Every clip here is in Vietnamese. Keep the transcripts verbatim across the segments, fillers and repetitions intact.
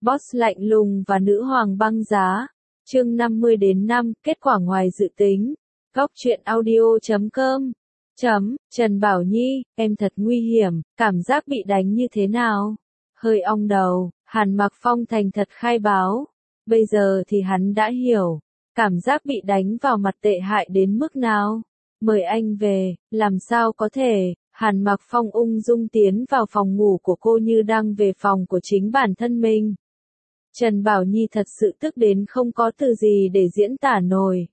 Boss lạnh lùng và nữ hoàng băng giá. Chương năm mươi đến năm, kết quả ngoài dự tính. Góc truyện audio chấm com. Chấm, Trần Bảo Nhi, em thật nguy hiểm, cảm giác bị đánh như thế nào? Hơi ong đầu, Hàn Mặc Phong thành thật khai báo. Bây giờ thì hắn đã hiểu, cảm giác bị đánh vào mặt tệ hại đến mức nào. Mời anh về, làm sao có thể? Hàn Mặc Phong ung dung tiến vào phòng ngủ của cô như đang về phòng của chính bản thân mình. Trần Bảo Nhi thật sự tức đến không có từ gì để diễn tả nổi.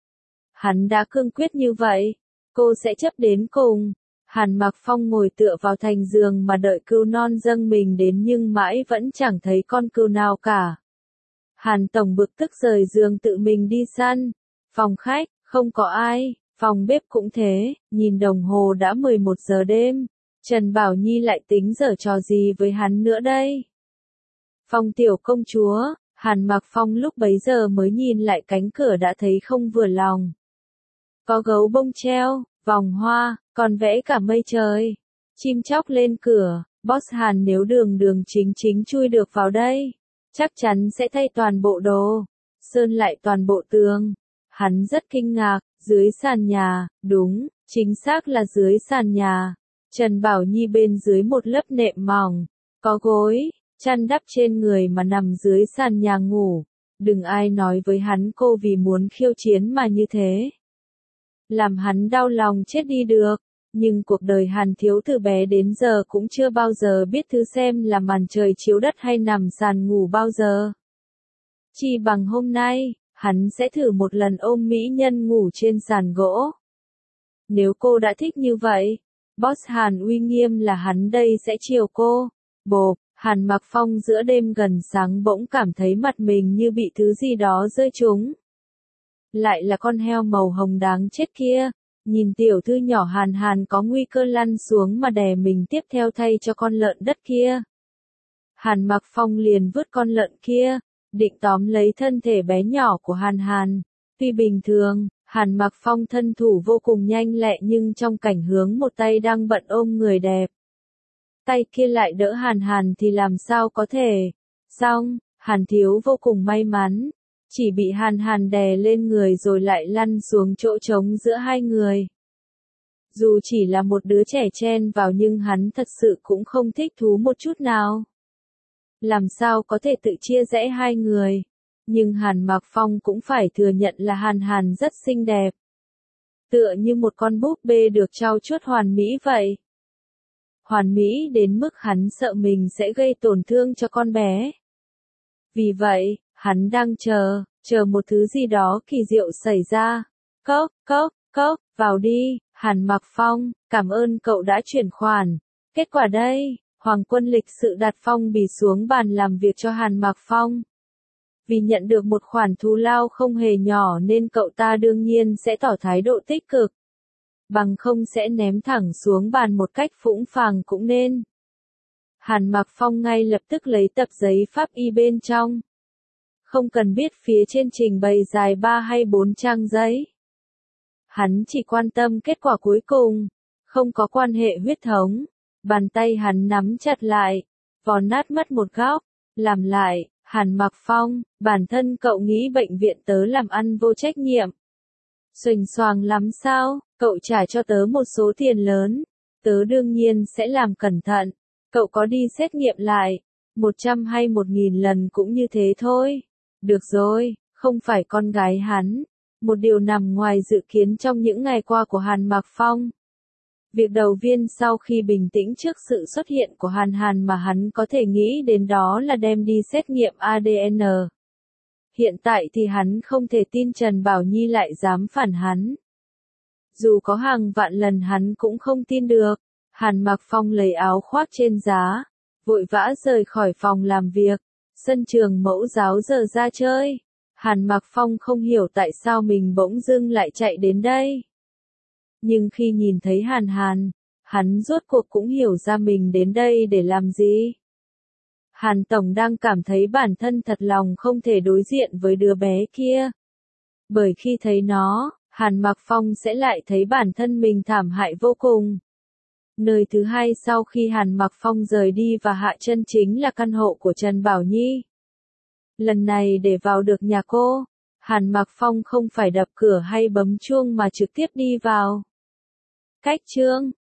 Hắn đã cương quyết như vậy, cô sẽ chấp đến cùng. Hàn Mặc Phong ngồi tựa vào thành giường mà đợi cừu non dâng mình đến nhưng mãi vẫn chẳng thấy con cừu nào cả. Hàn Tổng bực tức rời giường tự mình đi săn. Phòng khách, không có ai, phòng bếp cũng thế, nhìn đồng hồ đã mười một giờ đêm. Trần Bảo Nhi lại tính giở trò gì với hắn nữa đây? Phong tiểu công chúa, Hàn Mặc Phong lúc bấy giờ mới nhìn lại cánh cửa đã thấy không vừa lòng. Có gấu bông treo, vòng hoa, còn vẽ cả mây trời. Chim chóc lên cửa, boss Hàn nếu đường đường chính chính chui được vào đây, chắc chắn sẽ thay toàn bộ đồ, sơn lại toàn bộ tường. Hắn rất kinh ngạc, dưới sàn nhà, đúng, chính xác là dưới sàn nhà. Trần Bảo Nhi bên dưới một lớp nệm mỏng, có gối, chăn đắp trên người mà nằm dưới sàn nhà ngủ. Đừng ai nói với hắn cô vì muốn khiêu chiến mà như thế. Làm hắn đau lòng chết đi được. Nhưng cuộc đời Hàn Thiếu từ bé đến giờ cũng chưa bao giờ biết thứ xem là màn trời chiếu đất hay nằm sàn ngủ bao giờ. Chỉ bằng hôm nay, hắn sẽ thử một lần ôm mỹ nhân ngủ trên sàn gỗ. Nếu cô đã thích như vậy, boss Hàn uy nghiêm là hắn đây sẽ chiều cô. Bộp, Hàn Mặc Phong giữa đêm gần sáng bỗng cảm thấy mặt mình như bị thứ gì đó rơi trúng. Lại là con heo màu hồng đáng chết kia. Nhìn tiểu thư nhỏ Hàn Hàn có nguy cơ lăn xuống mà đè mình tiếp theo thay cho con lợn đất kia. Hàn Mặc Phong liền vứt con lợn kia, định tóm lấy thân thể bé nhỏ của Hàn Hàn. Tuy bình thường, Hàn Mặc Phong thân thủ vô cùng nhanh lẹ nhưng trong cảnh hướng một tay đang bận ôm người đẹp. Tay kia lại đỡ Hàn Hàn thì làm sao có thể. Xong, Hàn Thiếu vô cùng may mắn. Chỉ bị Hàn Hàn đè lên người rồi lại lăn xuống chỗ trống giữa hai người. Dù chỉ là một đứa trẻ chen vào nhưng hắn thật sự cũng không thích thú một chút nào. Làm sao có thể tự chia rẽ hai người. Nhưng Hàn Mặc Phong cũng phải thừa nhận là Hàn Hàn rất xinh đẹp. Tựa như một con búp bê được trau chuốt hoàn mỹ vậy. Hoàn mỹ đến mức hắn sợ mình sẽ gây tổn thương cho con bé. Vì vậy, hắn đang chờ, chờ một thứ gì đó kỳ diệu xảy ra. Cốc, cốc, cốc, vào đi, Hàn Mặc Phong, cảm ơn cậu đã chuyển khoản. Kết quả đây, Hoàng quân lịch sự đặt phong bì xuống bàn làm việc cho Hàn Mặc Phong. Vì nhận được một khoản thù lao không hề nhỏ nên cậu ta đương nhiên sẽ tỏ thái độ tích cực. Bằng không sẽ ném thẳng xuống bàn một cách phũng phàng cũng nên. Hàn Mặc Phong ngay lập tức lấy tập giấy pháp y bên trong. Không cần biết phía trên trình bày dài ba hay bốn trang giấy. Hắn chỉ quan tâm kết quả cuối cùng, không có quan hệ huyết thống. Bàn tay hắn nắm chặt lại, vò nát mất một góc, làm lại, Hàn Mặc Phong, bản thân cậu nghĩ bệnh viện tớ làm ăn vô trách nhiệm. Xuềnh xoàng lắm sao, cậu trả cho tớ một số tiền lớn, tớ đương nhiên sẽ làm cẩn thận, cậu có đi xét nghiệm lại, một trăm hay một nghìn lần cũng như thế thôi. Được rồi, không phải con gái hắn. Một điều nằm ngoài dự kiến trong những ngày qua của Hàn Mặc Phong. Việc đầu tiên sau khi bình tĩnh trước sự xuất hiện của Hàn Hàn mà hắn có thể nghĩ đến đó là đem đi xét nghiệm a đê en. Hiện tại thì hắn không thể tin Trần Bảo Nhi lại dám phản hắn. Dù có hàng vạn lần hắn cũng không tin được. Hàn Mặc Phong lấy áo khoác trên giá, vội vã rời khỏi phòng làm việc. Sân trường mẫu giáo giờ ra chơi. Hàn Mặc Phong không hiểu tại sao mình bỗng dưng lại chạy đến đây. Nhưng khi nhìn thấy Hàn Hàn, hắn rốt cuộc cũng hiểu ra mình đến đây để làm gì. Hàn Tổng đang cảm thấy bản thân thật lòng không thể đối diện với đứa bé kia. Bởi khi thấy nó, Hàn Mặc Phong sẽ lại thấy bản thân mình thảm hại vô cùng. Nơi thứ hai sau khi Hàn Mặc Phong rời đi và hạ chân chính là căn hộ của Trần Bảo Nhi. Lần này để vào được nhà cô, Hàn Mặc Phong không phải đập cửa hay bấm chuông mà trực tiếp đi vào. Cách chương